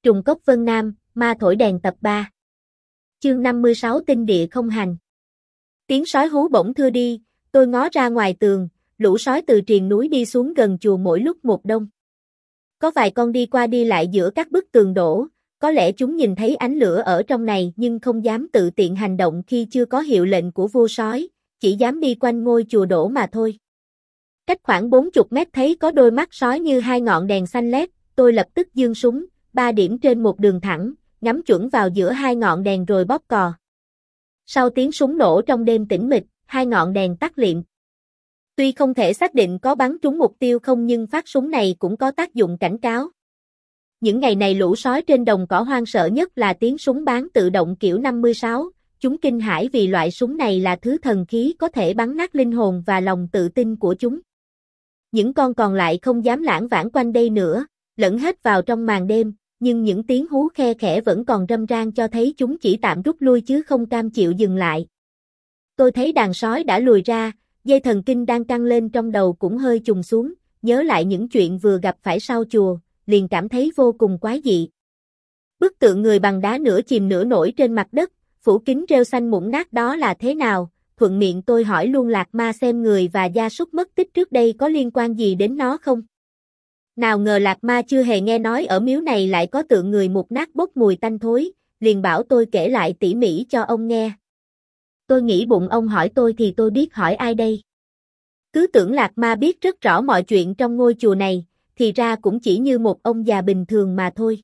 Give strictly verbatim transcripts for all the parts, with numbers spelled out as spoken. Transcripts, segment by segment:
Trùng cốc Vân Nam, ma thổi đèn tập ba. Chương năm mươi sáu Tinh địa không hành. Tiếng sói hú bỗng thưa đi, tôi ngó ra ngoài tường, lũ sói từ triền núi đi xuống gần chùa mỗi lúc một đông. Có vài con đi qua đi lại giữa các bức tường đổ, có lẽ chúng nhìn thấy ánh lửa ở trong này nhưng không dám tự tiện hành động khi chưa có hiệu lệnh của vua sói, chỉ dám đi quanh ngôi chùa đổ mà thôi. Cách khoảng bốn mươi mét thấy có đôi mắt sói như hai ngọn đèn xanh lét, tôi lập tức giương súng, ba điểm trên một đường thẳng, nhắm chuẩn vào giữa hai ngọn đèn rồi bóp cò. Sau tiếng súng nổ trong đêm tĩnh mịch, hai ngọn đèn tắt liệm. Tuy không thể xác định có bắn trúng mục tiêu không nhưng phát súng này cũng có tác dụng cảnh cáo. Những ngày này lũ sói trên đồng cỏ hoang sợ nhất là tiếng súng bán tự động kiểu năm mươi sáu, chúng kinh hãi vì loại súng này là thứ thần khí có thể bắn nát linh hồn và lòng tự tin của chúng. Những con còn lại không dám lảng vảng quanh đây nữa, lẫn hết vào trong màn đêm, nhưng những tiếng hú khe khẽ vẫn còn râm ran cho thấy chúng chỉ tạm rút lui chứ không cam chịu dừng lại. Tôi thấy đàn sói đã lùi ra, dây thần kinh đang căng lên trong đầu cũng hơi chùng xuống, nhớ lại những chuyện vừa gặp phải sau chùa, liền cảm thấy vô cùng quái dị. Bức tượng người bằng đá nửa chìm nửa nổi trên mặt đất, phủ kín rêu xanh mũng nát đó là thế nào? Thuận miệng tôi hỏi luôn Lạc Ma xem người và gia súc mất tích trước đây có liên quan gì đến nó không? Nào ngờ Lạc Ma chưa hề nghe nói ở miếu này lại có tượng người mục nát bốc mùi tanh thối, liền bảo tôi kể lại tỉ mỉ cho ông nghe. Tôi nghĩ bụng ông hỏi tôi thì tôi biết hỏi ai đây? Cứ tưởng Lạc Ma biết rất rõ mọi chuyện trong ngôi chùa này, thì ra cũng chỉ như một ông già bình thường mà thôi.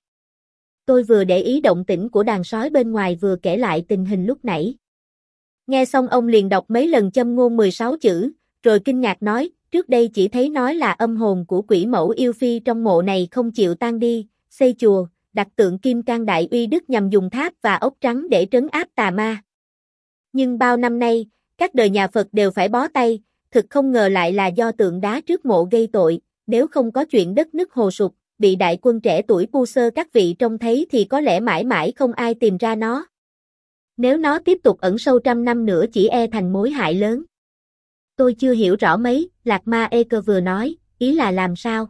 Tôi vừa để ý động tĩnh của đàn sói bên ngoài vừa kể lại tình hình lúc nãy. Nghe xong ông liền đọc mấy lần châm ngôn mười sáu chữ, rồi kinh ngạc nói, trước đây chỉ thấy nói là âm hồn của quỷ mẫu yêu phi trong mộ này không chịu tan đi, xây chùa, đặt tượng kim cang đại uy đức nhằm dùng tháp và ốc trắng để trấn áp tà ma. Nhưng bao năm nay, các đời nhà Phật đều phải bó tay, thực không ngờ lại là do tượng đá trước mộ gây tội, nếu không có chuyện đất nứt hồ sụp, bị đại quân trẻ tuổi pu sơ các vị trông thấy thì có lẽ mãi mãi không ai tìm ra nó. Nếu nó tiếp tục ẩn sâu trăm năm nữa chỉ e thành mối hại lớn. Tôi chưa hiểu rõ mấy, Lạc Ma ê cơ vừa nói, ý là làm sao?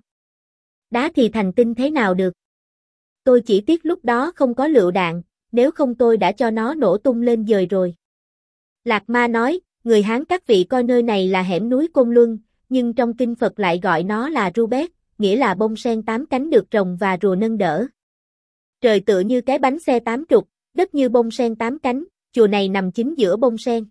Đá thì thành tinh thế nào được? Tôi chỉ tiếc lúc đó không có lựu đạn, nếu không tôi đã cho nó nổ tung lên dời rồi. Lạc Ma nói, người Hán các vị coi nơi này là hẻm núi Côn Luân, nhưng trong kinh Phật lại gọi nó là Rubet, nghĩa là bông sen tám cánh được rồng và rùa nâng đỡ. Trời tựa như cái bánh xe tám trục, đất như bông sen tám cánh, chùa này nằm chính giữa bông sen.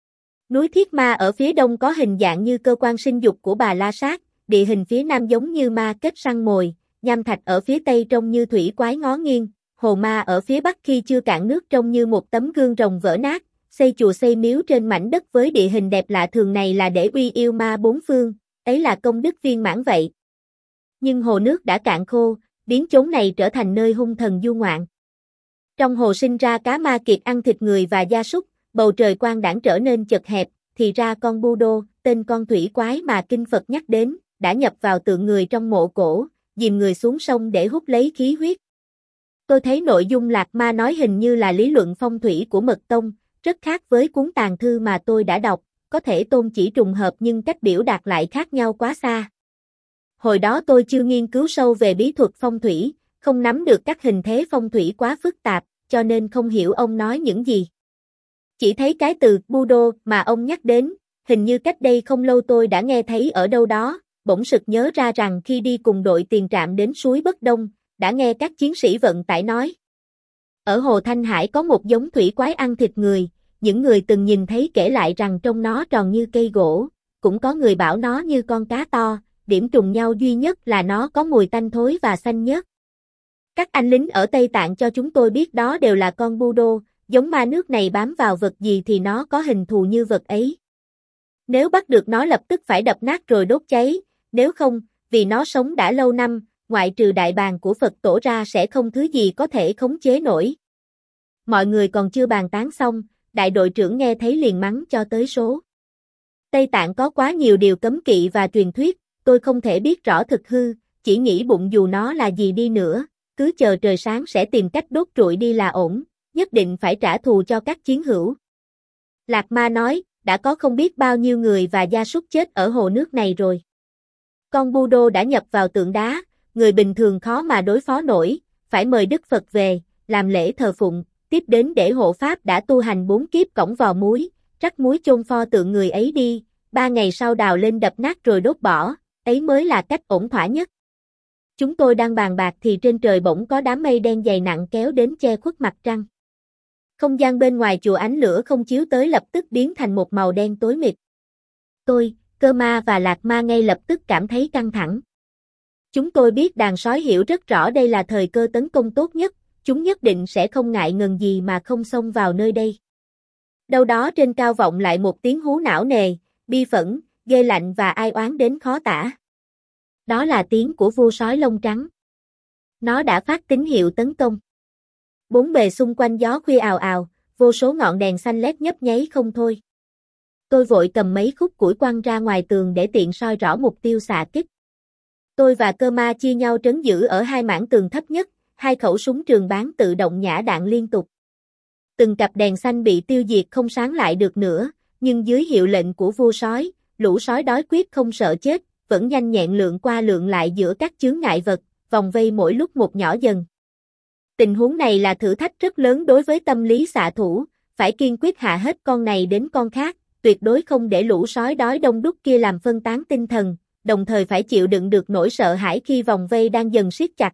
Núi Thiết Ma ở phía đông có hình dạng như cơ quan sinh dục của bà La Sát, địa hình phía nam giống như ma kết săn mồi, nham thạch ở phía tây trông như thủy quái ngó nghiêng, hồ ma ở phía bắc khi chưa cạn nước trông như một tấm gương rồng vỡ nát, xây chùa xây miếu trên mảnh đất với địa hình đẹp lạ thường này là để uy yêu ma bốn phương, ấy là công đức viên mãn vậy. Nhưng hồ nước đã cạn khô, biến chốn này trở thành nơi hung thần du ngoạn. Trong hồ sinh ra cá ma kiệt ăn thịt người và gia súc, bầu trời quang đãng trở nên chật hẹp, thì ra con Budo, tên con thủy quái mà kinh Phật nhắc đến, đã nhập vào tượng người trong mộ cổ, dìm người xuống sông để hút lấy khí huyết. Tôi thấy nội dung Lạc Ma nói hình như là lý luận phong thủy của Mật Tông, rất khác với cuốn tàn thư mà tôi đã đọc, có thể tôn chỉ trùng hợp nhưng cách biểu đạt lại khác nhau quá xa. Hồi đó tôi chưa nghiên cứu sâu về bí thuật phong thủy, không nắm được các hình thế phong thủy quá phức tạp, cho nên không hiểu ông nói những gì. Chỉ thấy cái từ Budo mà ông nhắc đến, hình như cách đây không lâu tôi đã nghe thấy ở đâu đó, bỗng sực nhớ ra rằng khi đi cùng đội tiền trạm đến suối Bất Đông, đã nghe các chiến sĩ vận tải nói. Ở Hồ Thanh Hải có một giống thủy quái ăn thịt người, những người từng nhìn thấy kể lại rằng trông nó tròn như cây gỗ, cũng có người bảo nó như con cá to, điểm trùng nhau duy nhất là nó có mùi tanh thối và xanh nhớt. Các anh lính ở Tây Tạng cho chúng tôi biết đó đều là con Budo, giống ma nước này bám vào vật gì thì nó có hình thù như vật ấy. Nếu bắt được nó lập tức phải đập nát rồi đốt cháy, nếu không, vì nó sống đã lâu năm, ngoại trừ đại bàng của Phật tổ ra sẽ không thứ gì có thể khống chế nổi. Mọi người còn chưa bàn tán xong, đại đội trưởng nghe thấy liền mắng cho tới số. Tây Tạng có quá nhiều điều cấm kỵ và truyền thuyết, tôi không thể biết rõ thực hư, chỉ nghĩ bụng dù nó là gì đi nữa, cứ chờ trời sáng sẽ tìm cách đốt trụi đi là ổn, nhất định phải trả thù cho các chiến hữu. Lạc Ma nói, đã có không biết bao nhiêu người và gia súc chết ở hồ nước này rồi. Con Budo đã nhập vào tượng đá, người bình thường khó mà đối phó nổi, phải mời Đức Phật về, làm lễ thờ phụng, tiếp đến để hộ pháp đã tu hành bốn kiếp cõng vò muối, rắc muối chôn pho tượng người ấy đi, ba ngày sau đào lên đập nát rồi đốt bỏ, ấy mới là cách ổn thỏa nhất. Chúng tôi đang bàn bạc thì trên trời bỗng có đám mây đen dày nặng kéo đến che khuất mặt trăng. Không gian bên ngoài chùa ánh lửa không chiếu tới lập tức biến thành một màu đen tối mịt. Tôi, Cơ Ma và Lạc Ma ngay lập tức cảm thấy căng thẳng. Chúng tôi biết đàn sói hiểu rất rõ đây là thời cơ tấn công tốt nhất, chúng nhất định sẽ không ngại ngần gì mà không xông vào nơi đây. Đâu đó trên cao vọng lại một tiếng hú não nề, bi phẫn, ghê lạnh và ai oán đến khó tả. Đó là tiếng của vua sói lông trắng. Nó đã phát tín hiệu tấn công. Bốn bề xung quanh gió khuya ào ào, vô số ngọn đèn xanh lét nhấp nháy không thôi. Tôi vội cầm mấy khúc củi quăng ra ngoài tường để tiện soi rõ mục tiêu xạ kích. Tôi và Cơ Ma chia nhau trấn giữ ở hai mảng tường thấp nhất, hai khẩu súng trường bán tự động nhả đạn liên tục. Từng cặp đèn xanh bị tiêu diệt không sáng lại được nữa, nhưng dưới hiệu lệnh của vua sói, lũ sói đói quyết không sợ chết, vẫn nhanh nhẹn lượn qua lượn lại giữa các chướng ngại vật, vòng vây mỗi lúc một nhỏ dần. Tình huống này là thử thách rất lớn đối với tâm lý xạ thủ, phải kiên quyết hạ hết con này đến con khác, tuyệt đối không để lũ sói đói đông đúc kia làm phân tán tinh thần, đồng thời phải chịu đựng được nỗi sợ hãi khi vòng vây đang dần siết chặt.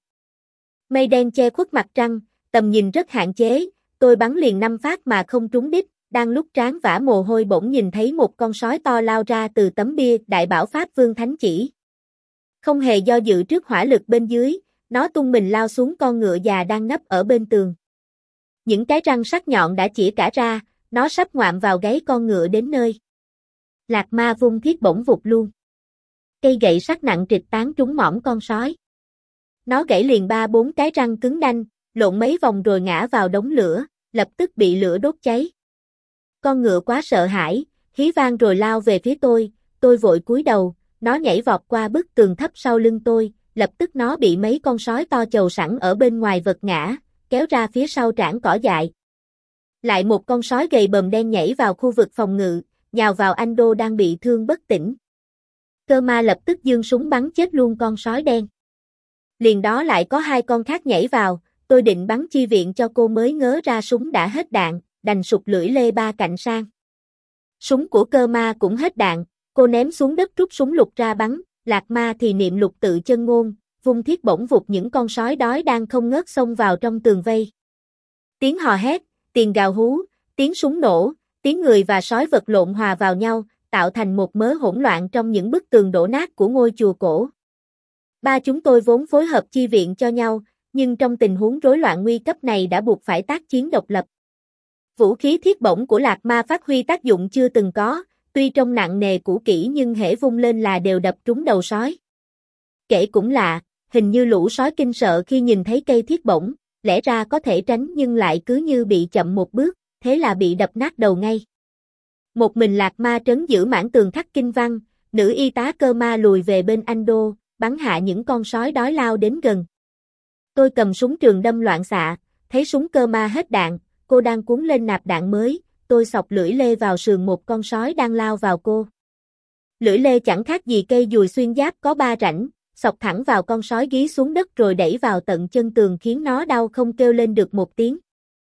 Mây đen che khuất mặt trăng, tầm nhìn rất hạn chế, tôi bắn liền năm phát mà không trúng đích, đang lúc trán vã mồ hôi bỗng nhìn thấy một con sói to lao ra từ tấm bia Đại Bảo Pháp Vương Thánh Chỉ. Không hề do dự trước hỏa lực bên dưới, nó tung mình lao xuống con ngựa già đang nấp ở bên tường. Những cái răng sắc nhọn đã chĩa cả ra, nó sắp ngoạm vào gáy con ngựa đến nơi. Lạc Ma vung thiết bổng vụt luôn. Cây gậy sắt nặng trịch tán trúng mõm con sói. Nó gãy liền ba bốn cái răng cứng đanh, lộn mấy vòng rồi ngã vào đống lửa, lập tức bị lửa đốt cháy. Con ngựa quá sợ hãi, hí vang rồi lao về phía tôi, tôi vội cúi đầu, nó nhảy vọt qua bức tường thấp sau lưng tôi, lập tức nó bị mấy con sói to chầu sẵn ở bên ngoài vật ngã, kéo ra phía sau trảng cỏ dại. Lại một con sói gầy bờm đen nhảy vào khu vực phòng ngự, nhào vào anh Đô đang bị thương bất tỉnh. Cơ Ma lập tức giương súng bắn chết luôn con sói đen. Liền đó lại có hai con khác nhảy vào, tôi định bắn chi viện cho cô mới ngớ ra súng đã hết đạn, đành sụt lưỡi lê ba cạnh sang. Súng của Cơ Ma cũng hết đạn, cô ném xuống đất rút súng lục ra bắn, Lạc Ma thì niệm lục tự chân ngôn, vung thiết bổng vụt những con sói đói đang không ngớt xông vào trong tường vây. Tiếng hò hét, tiếng gào hú, tiếng súng nổ, tiếng người và sói vật lộn hòa vào nhau, tạo thành một mớ hỗn loạn trong những bức tường đổ nát của ngôi chùa cổ. Ba chúng tôi vốn phối hợp chi viện cho nhau, nhưng trong tình huống rối loạn nguy cấp này đã buộc phải tác chiến độc lập. Vũ khí thiết bổng của Lạc Ma phát huy tác dụng chưa từng có, tuy trông nặng nề cũ kỹ nhưng hễ vung lên là đều đập trúng đầu sói. Kể cũng lạ, hình như lũ sói kinh sợ khi nhìn thấy cây thiết bổng, lẽ ra có thể tránh nhưng lại cứ như bị chậm một bước, thế là bị đập nát đầu ngay. Một mình Lạc Ma trấn giữ mảng tường khắc kinh văn, nữ y tá Cơ Ma lùi về bên anh Đô, bắn hạ những con sói đói lao đến gần. Tôi cầm súng trường đâm loạn xạ, thấy súng Cơ Ma hết đạn, cô đang cuốn lên nạp đạn mới, tôi xọc lưỡi lê vào sườn một con sói đang lao vào cô. Lưỡi lê chẳng khác gì cây dùi xuyên giáp có ba rãnh, xọc thẳng vào con sói gí xuống đất rồi đẩy vào tận chân tường khiến nó đau không kêu lên được một tiếng.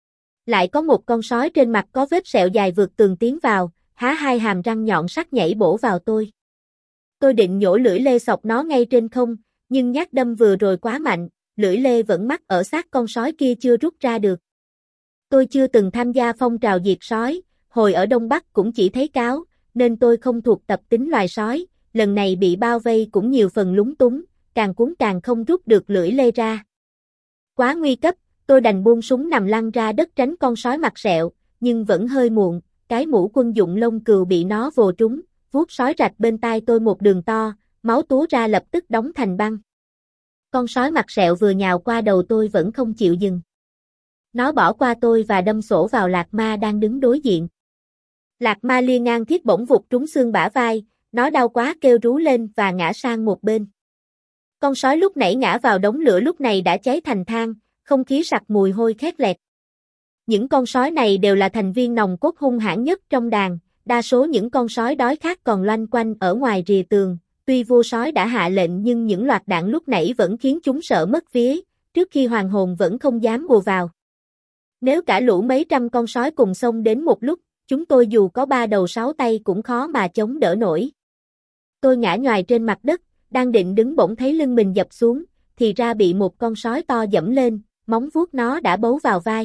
Lại có một con sói trên mặt có vết sẹo dài vượt tường tiến vào, há hai hàm răng nhọn sắc nhảy bổ vào tôi. Tôi định nhổ lưỡi lê xọc nó ngay trên không, nhưng nhát đâm vừa rồi quá mạnh, lưỡi lê vẫn mắc ở xác con sói kia chưa rút ra được. Tôi chưa từng tham gia phong trào diệt sói, hồi ở Đông Bắc cũng chỉ thấy cáo, nên tôi không thuộc tập tính loài sói, lần này bị bao vây cũng nhiều phần lúng túng, càng cuốn càng không rút được lưỡi lê ra. Quá nguy cấp, tôi đành buông súng nằm lăn ra đất tránh con sói mặt sẹo, nhưng vẫn hơi muộn, cái mũ quân dụng lông cừu bị nó vồ trúng, vuốt sói rạch bên tai tôi một đường to, máu túa ra lập tức đóng thành băng. Con sói mặt sẹo vừa nhào qua đầu tôi vẫn không chịu dừng. Nó bỏ qua tôi và đâm sổ vào Lạc Ma đang đứng đối diện. Lạc Ma lia ngang thiết bổng vụt trúng xương bả vai, nó đau quá kêu rú lên và ngã sang một bên. Con sói lúc nãy ngã vào đống lửa lúc này đã cháy thành than, không khí sặc mùi hôi khét lẹt. Những con sói này đều là thành viên nòng cốt hung hãn nhất trong đàn, đa số những con sói đói khác còn loanh quanh ở ngoài rìa tường, tuy vua sói đã hạ lệnh nhưng những loạt đạn lúc nãy vẫn khiến chúng sợ mất vía, trước khi hoàng hồn vẫn không dám ùa vào. Nếu cả lũ mấy trăm con sói cùng xông đến một lúc, chúng tôi dù có ba đầu sáu tay cũng khó mà chống đỡ nổi. Tôi ngã nhoài trên mặt đất, đang định đứng bỗng thấy lưng mình dập xuống, thì ra bị một con sói to dẫm lên, móng vuốt nó đã bấu vào vai.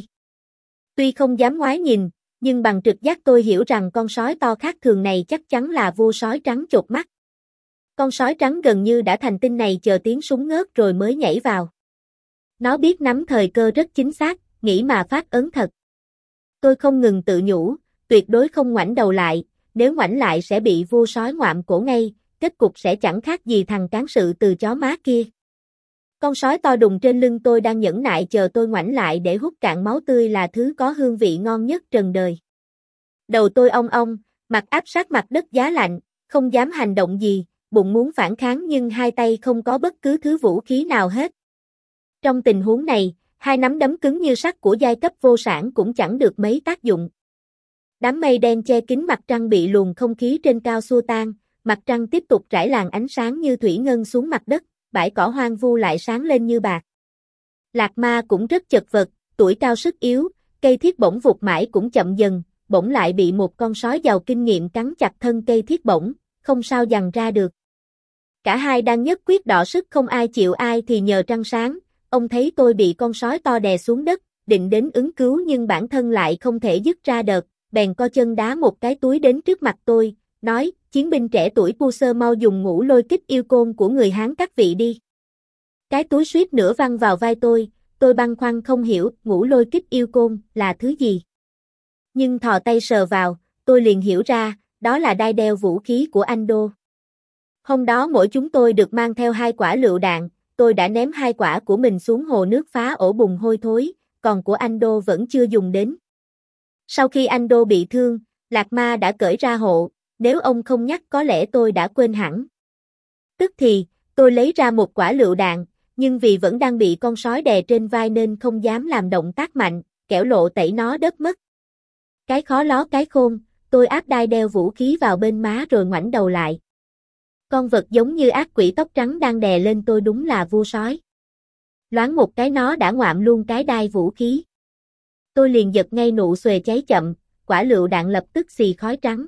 Tuy không dám ngoái nhìn, nhưng bằng trực giác tôi hiểu rằng con sói to khác thường này chắc chắn là vua sói trắng chột mắt. Con sói trắng gần như đã thành tinh này chờ tiếng súng ngớt rồi mới nhảy vào. Nó biết nắm thời cơ rất chính xác, nghĩ mà phát ấn thật. Tôi không ngừng tự nhủ, tuyệt đối không ngoảnh đầu lại, nếu ngoảnh lại sẽ bị vua sói ngoạm cổ ngay, kết cục sẽ chẳng khác gì thằng cán sự từ chó má kia. Con sói to đùng trên lưng tôi đang nhẫn nại chờ tôi ngoảnh lại để hút cạn máu tươi là thứ có hương vị ngon nhất trần đời. Đầu tôi ong ong, mặt áp sát mặt đất giá lạnh, không dám hành động gì, bụng muốn phản kháng nhưng hai tay không có bất cứ thứ vũ khí nào hết. Trong tình huống này, hai nắm đấm cứng như sắt của giai cấp vô sản cũng chẳng được mấy tác dụng. Đám mây đen che kín mặt trăng bị luồng không khí trên cao xua tan, mặt trăng tiếp tục rải làn ánh sáng như thủy ngân xuống mặt đất, bãi cỏ hoang vu lại sáng lên như bạc. Lạc Ma cũng rất chật vật, tuổi cao sức yếu, cây thiết bổng vụt mãi cũng chậm dần, bỗng lại bị một con sói giàu kinh nghiệm cắn chặt thân cây thiết bổng, không sao giằng ra được. Cả hai đang nhất quyết đọ sức không ai chịu ai thì nhờ trăng sáng, ông thấy tôi bị con sói to đè xuống đất, định đến ứng cứu nhưng bản thân lại không thể dứt ra đợt, bèn co chân đá một cái túi đến trước mặt tôi, nói, chiến binh trẻ tuổi Pu Sơ mau dùng ngũ lôi kích yêu côn của người Hán các vị đi. Cái túi suýt nữa văng vào vai tôi, tôi băn khoăn không hiểu ngũ lôi kích yêu côn là thứ gì. Nhưng thò tay sờ vào, tôi liền hiểu ra, đó là đai đeo vũ khí của anh Đô. Hôm đó mỗi chúng tôi được mang theo hai quả lựu đạn, tôi đã ném hai quả của mình xuống hồ nước phá ổ bùn hôi thối, còn của anh Đô vẫn chưa dùng đến. Sau khi anh Đô bị thương, Lạc Ma đã cởi ra hộ, nếu ông không nhắc có lẽ tôi đã quên hẳn. Tức thì, tôi lấy ra một quả lựu đạn, nhưng vì vẫn đang bị con sói đè trên vai nên không dám làm động tác mạnh, kẻo lộ tẩy nó đớp mất. Cái khó ló cái khôn, tôi áp đai đeo vũ khí vào bên má rồi ngoảnh đầu lại. Con vật giống như ác quỷ tóc trắng đang đè lên tôi đúng là vua sói. Loáng một cái nó đã ngoạm luôn cái đai vũ khí. Tôi liền giật ngay nụ xuề cháy chậm, quả lựu đạn lập tức xì khói trắng.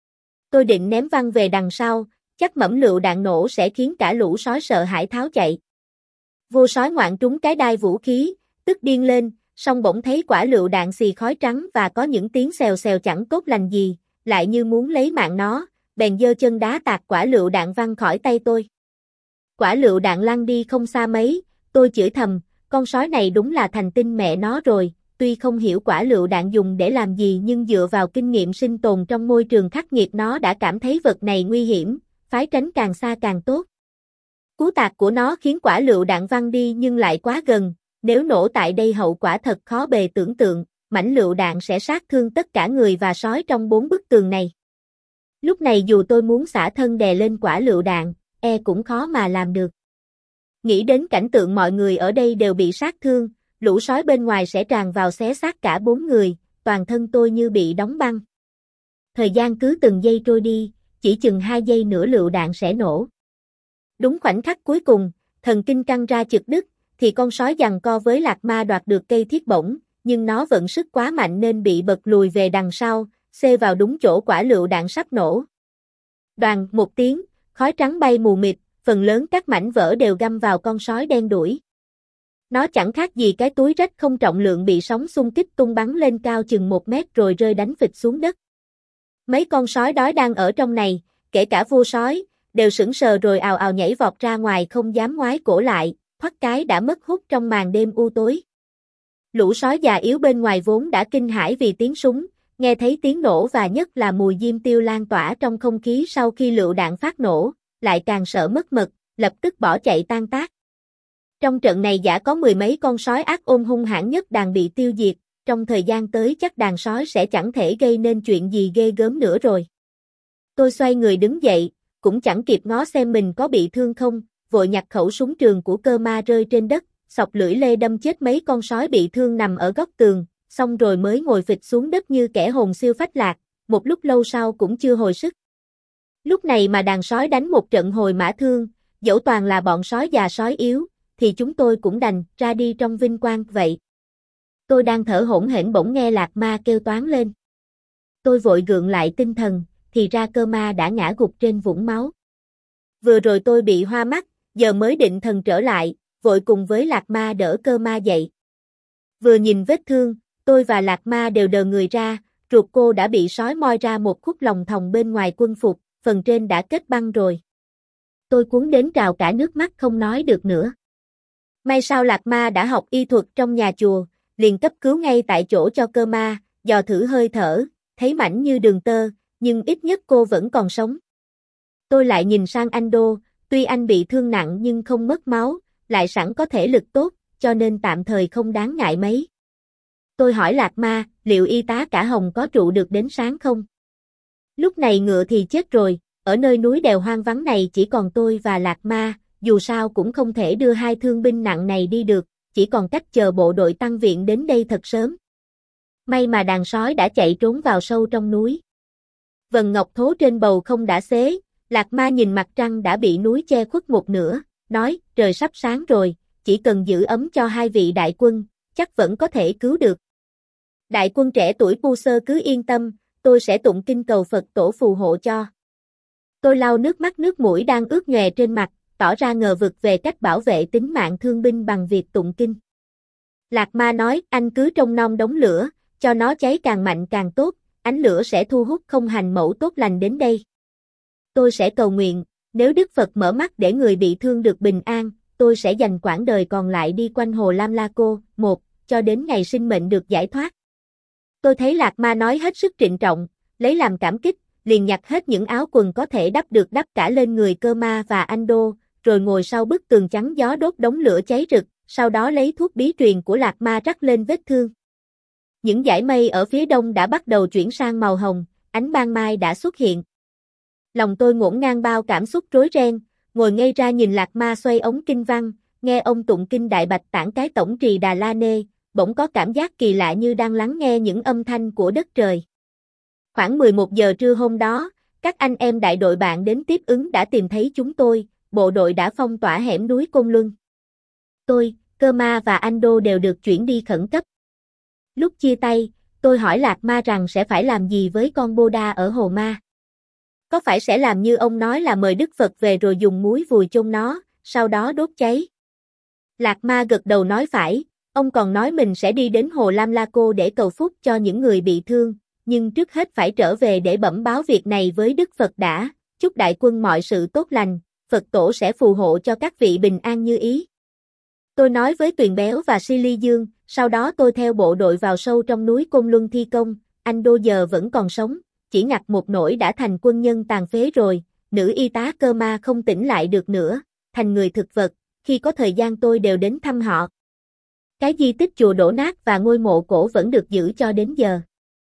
Tôi định ném văng về đằng sau, chắc mẩm lựu đạn nổ sẽ khiến cả lũ sói sợ hãi tháo chạy. Vua sói ngoạm trúng cái đai vũ khí, tức điên lên, song bỗng thấy quả lựu đạn xì khói trắng và có những tiếng xèo xèo chẳng tốt lành gì, lại như muốn lấy mạng nó, bèn giơ chân đá tạt quả lựu đạn văng khỏi tay tôi. Quả lựu đạn lăn đi không xa mấy, tôi chửi thầm, con sói này đúng là thành tinh mẹ nó rồi, tuy không hiểu quả lựu đạn dùng để làm gì nhưng dựa vào kinh nghiệm sinh tồn trong môi trường khắc nghiệt nó đã cảm thấy vật này nguy hiểm, phái tránh càng xa càng tốt. Cú tạt của nó khiến quả lựu đạn văng đi nhưng lại quá gần, nếu nổ tại đây hậu quả thật khó bề tưởng tượng, mảnh lựu đạn sẽ sát thương tất cả người và sói trong bốn bức tường này. Lúc này dù tôi muốn xả thân đè lên quả lựu đạn, e cũng khó mà làm được. Nghĩ đến cảnh tượng mọi người ở đây đều bị sát thương, lũ sói bên ngoài sẽ tràn vào xé xác cả bốn người, toàn thân tôi như bị đóng băng. Thời gian cứ từng giây trôi đi, chỉ chừng hai giây nữa lựu đạn sẽ nổ. Đúng khoảnh khắc cuối cùng, thần kinh căng ra chực đứt, thì con sói giằng co với Lạc Ma đoạt được cây thiết bổng, nhưng nó vận sức quá mạnh nên bị bật lùi về đằng sau, xê vào đúng chỗ quả lựu đạn sắp nổ. Đoàn một tiếng, khói trắng bay mù mịt, phần lớn các mảnh vỡ đều găm vào con sói đen đuổi. Nó chẳng khác gì cái túi rách không trọng lượng bị sóng xung kích tung bắn lên cao chừng một mét rồi rơi đánh phịch xuống đất. Mấy con sói đói đang ở trong này, kể cả vua sói, đều sững sờ rồi ào ào nhảy vọt ra ngoài không dám ngoái cổ lại, thoát cái đã mất hút trong màn đêm u tối. Lũ sói già yếu bên ngoài vốn đã kinh hãi vì tiếng súng, nghe thấy tiếng nổ và nhất là mùi diêm tiêu lan tỏa trong không khí sau khi lựu đạn phát nổ, lại càng sợ mất mật, lập tức bỏ chạy tan tác. Trong trận này đã có mười mấy con sói ác ôn hung hãn nhất đàn bị tiêu diệt, trong thời gian tới chắc đàn sói sẽ chẳng thể gây nên chuyện gì ghê gớm nữa rồi. Tôi xoay người đứng dậy, cũng chẳng kịp ngó xem mình có bị thương không, vội nhặt khẩu súng trường của cơ ma rơi trên đất, xộc lưỡi lê đâm chết mấy con sói bị thương nằm ở góc tường, xong rồi mới ngồi phịch xuống đất như kẻ hồn siêu phách lạc, một lúc lâu sau cũng chưa hồi sức. Lúc này mà đàn sói đánh một trận hồi mã thương, dẫu toàn là bọn sói già sói yếu, thì chúng tôi cũng đành ra đi trong vinh quang vậy. Tôi đang thở hổn hển bỗng nghe Lạc Ma kêu toáng lên. Tôi vội gượng lại tinh thần, thì ra Cơ Ma đã ngã gục trên vũng máu. Vừa rồi tôi bị hoa mắt, giờ mới định thần trở lại, vội cùng với Lạc Ma đỡ Cơ Ma dậy. Vừa nhìn vết thương, tôi và Lạc Ma đều đờ người ra, ruột cô đã bị sói moi ra một khúc lòng thòng bên ngoài quân phục, phần trên đã kết băng rồi. Tôi cuốn đến trào cả nước mắt không nói được nữa. May sao Lạc Ma đã học y thuật trong nhà chùa, liền cấp cứu ngay tại chỗ cho Cơ Ma, dò thử hơi thở, thấy mảnh như đường tơ, nhưng ít nhất cô vẫn còn sống. Tôi lại nhìn sang anh Đô, tuy anh bị thương nặng nhưng không mất máu, lại sẵn có thể lực tốt, cho nên tạm thời không đáng ngại mấy. Tôi hỏi Lạc Ma, liệu y tá Cả Hồng có trụ được đến sáng không? Lúc này ngựa thì chết rồi, ở nơi núi đèo hoang vắng này chỉ còn tôi và Lạc Ma, dù sao cũng không thể đưa hai thương binh nặng này đi được, chỉ còn cách chờ bộ đội tăng viện đến đây thật sớm. May mà đàn sói đã chạy trốn vào sâu trong núi. Vầng ngọc thố trên bầu không đã xế, Lạc Ma nhìn mặt trăng đã bị núi che khuất một nửa, nói, trời sắp sáng rồi, chỉ cần giữ ấm cho hai vị đại quân, chắc vẫn có thể cứu được. Đại quân trẻ tuổi Pu Sơ cứ yên tâm, tôi sẽ tụng kinh cầu Phật tổ phù hộ cho. Tôi lau nước mắt nước mũi đang ướt nhòe trên mặt, tỏ ra ngờ vực về cách bảo vệ tính mạng thương binh bằng việc tụng kinh. Lạc Ma nói, anh cứ trông nom đống lửa, cho nó cháy càng mạnh càng tốt, ánh lửa sẽ thu hút không hành mẫu tốt lành đến đây. Tôi sẽ cầu nguyện, nếu Đức Phật mở mắt để người bị thương được bình an, tôi sẽ dành quãng đời còn lại đi quanh hồ Lam La Cô, một, cho đến ngày sinh mệnh được giải thoát. Tôi thấy Lạc Ma nói hết sức trịnh trọng, lấy làm cảm kích, liền nhặt hết những áo quần có thể đắp được đắp cả lên người Cơ Ma và anh Đô, rồi ngồi sau bức tường chắn gió đốt đống lửa cháy rực, sau đó lấy thuốc bí truyền của Lạc Ma rắc lên vết thương. Những dải mây ở phía đông đã bắt đầu chuyển sang màu hồng, ánh ban mai đã xuất hiện. Lòng tôi ngổn ngang bao cảm xúc rối ren, ngồi ngây ra nhìn Lạc Ma xoay ống kinh văn, nghe ông tụng kinh Đại Bạch Tản Cái Tổng Trì Đà La Nê, bỗng có cảm giác kỳ lạ như đang lắng nghe những âm thanh của đất trời. Khoảng mười một giờ trưa hôm đó, các anh em đại đội bạn đến tiếp ứng đã tìm thấy chúng tôi, bộ đội đã phong tỏa hẻm núi Côn Luân. Tôi, Cơ Ma và anh Đô đều được chuyển đi khẩn cấp. Lúc chia tay, tôi hỏi Lạc Ma rằng sẽ phải làm gì với con Bô Đa ở Hồ Ma. Có phải sẽ làm như ông nói là mời Đức Phật về rồi dùng muối vùi chôn nó, sau đó đốt cháy? Lạc Ma gật đầu nói phải, ông còn nói mình sẽ đi đến hồ Lam La Cô để cầu phúc cho những người bị thương, nhưng trước hết phải trở về để bẩm báo việc này với Đức Phật đã, chúc đại quân mọi sự tốt lành, Phật tổ sẽ phù hộ cho các vị bình an như ý. Tôi nói với Tuyền Béo và Si Ly Dương, sau đó tôi theo bộ đội vào sâu trong núi Côn Luân thi công, anh Đô giờ vẫn còn sống, chỉ ngặt một nỗi đã thành quân nhân tàn phế rồi, nữ y tá Cơ Ma không tỉnh lại được nữa, thành người thực vật, khi có thời gian tôi đều đến thăm họ. Cái di tích chùa đổ nát và ngôi mộ cổ vẫn được giữ cho đến giờ.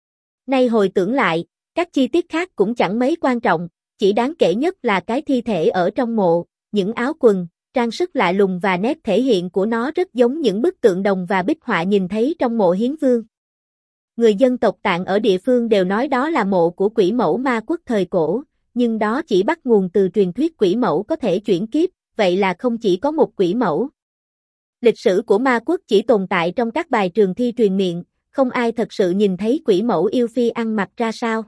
Nay hồi tưởng lại, các chi tiết khác cũng chẳng mấy quan trọng, chỉ đáng kể nhất là cái thi thể ở trong mộ, những áo quần, trang sức lạ lùng và nét thể hiện của nó rất giống những bức tượng đồng và bích họa nhìn thấy trong mộ Hiến Vương. Người dân tộc Tạng ở địa phương đều nói đó là mộ của quỷ mẫu Ma Quốc thời cổ, nhưng đó chỉ bắt nguồn từ truyền thuyết quỷ mẫu có thể chuyển kiếp, vậy là không chỉ có một quỷ mẫu. Lịch sử của Ma Quốc chỉ tồn tại trong các bài trường thi truyền miệng, không ai thật sự nhìn thấy quỷ mẫu yêu phi ăn mặc ra sao.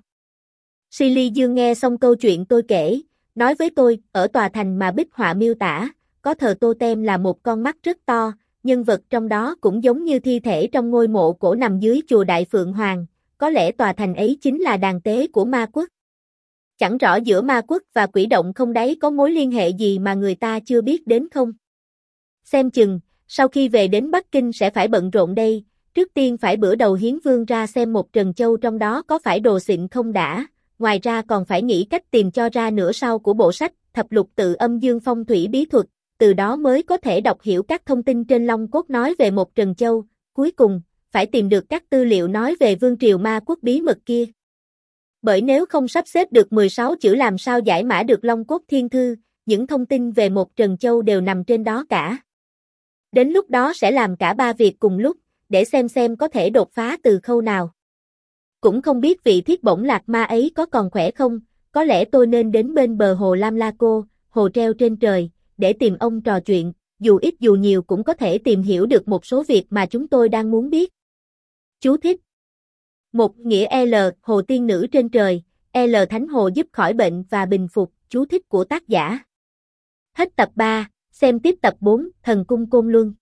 Si Ly Dương nghe xong câu chuyện tôi kể, nói với tôi, ở tòa thành mà bích họa miêu tả, có thờ Tô-tem là một con mắt rất to, nhân vật trong đó cũng giống như thi thể trong ngôi mộ cổ nằm dưới chùa Đại Phượng Hoàng, có lẽ tòa thành ấy chính là đàn tế của Ma Quốc. Chẳng rõ giữa Ma Quốc và quỷ động không đáy có mối liên hệ gì mà người ta chưa biết đến không? Xem chừng, sau khi về đến Bắc Kinh sẽ phải bận rộn đây, trước tiên phải bữa đầu Hiến Vương ra xem một trần châu trong đó có phải đồ xịn không đã, ngoài ra còn phải nghĩ cách tìm cho ra nửa sau của bộ sách Thập Lục Tự Âm Dương Phong Thủy Bí Thuật, từ đó mới có thể đọc hiểu các thông tin trên Long Cốt nói về một trần châu, cuối cùng, phải tìm được các tư liệu nói về vương triều Ma Quốc bí mật kia. Bởi nếu không sắp xếp được mười sáu chữ làm sao giải mã được Long Cốt Thiên Thư, những thông tin về một trần châu đều nằm trên đó cả. Đến lúc đó sẽ làm cả ba việc cùng lúc, để xem xem có thể đột phá từ khâu nào. Cũng không biết vị thiết bổng Lạc Ma ấy có còn khỏe không, có lẽ tôi nên đến bên bờ hồ Lam La Cô, hồ treo trên trời, để tìm ông trò chuyện, dù ít dù nhiều cũng có thể tìm hiểu được một số việc mà chúng tôi đang muốn biết. Chú thích. Một nghĩa L, Hồ Tiên Nữ trên trời, L Thánh Hồ giúp khỏi bệnh và bình phục, chú thích của tác giả. Hết tập ba, xem tiếp tập bốn, Thần Cung Côn Luân.